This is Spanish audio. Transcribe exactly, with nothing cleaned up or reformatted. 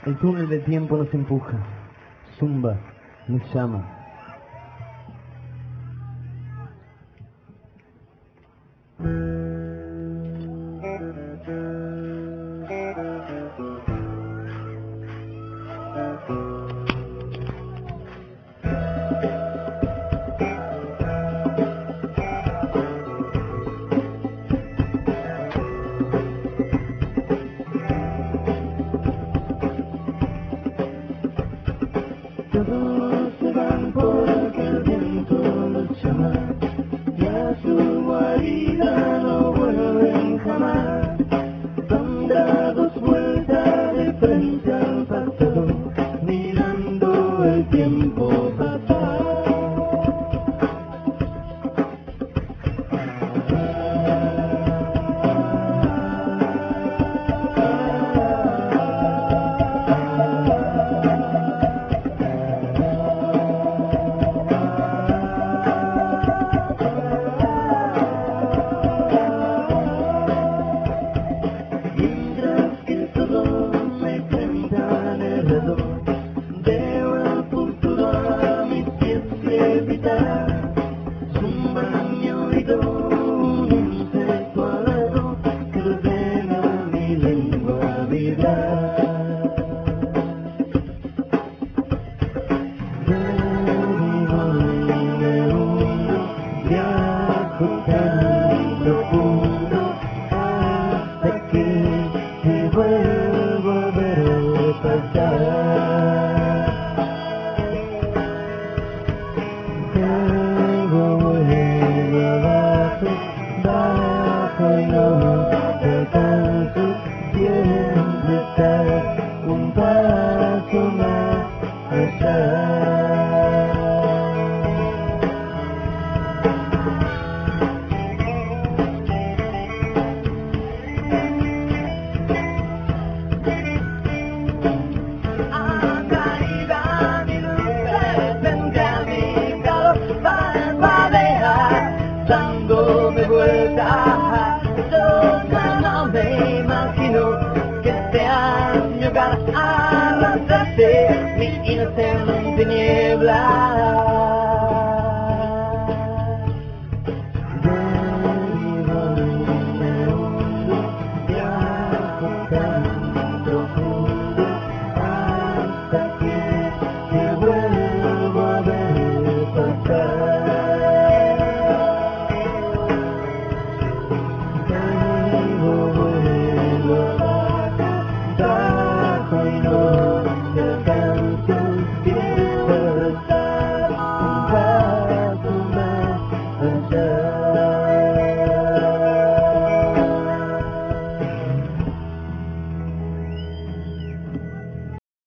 El túnel del tiempo nos empuja, zumba, nos llama. Todos se van porque el viento los llama y a su guarida no vuelven jamás. Van dados vueltas de frente al pasado, mirando el tiempo pasar. Veo el futuro a mis pies levitar, zumba en mi oído un insecto alado que ordena mi lengua vibrar. Vivo en el mundo, viajo tan profundo hasta que te vuelvo a ver pasar. Bajo y no te alcanzo, siempre estás un paso más allá. Dándome vueltas, yo ya no me imagino que sea mi hogar, arrastrarse mi inocente niebla.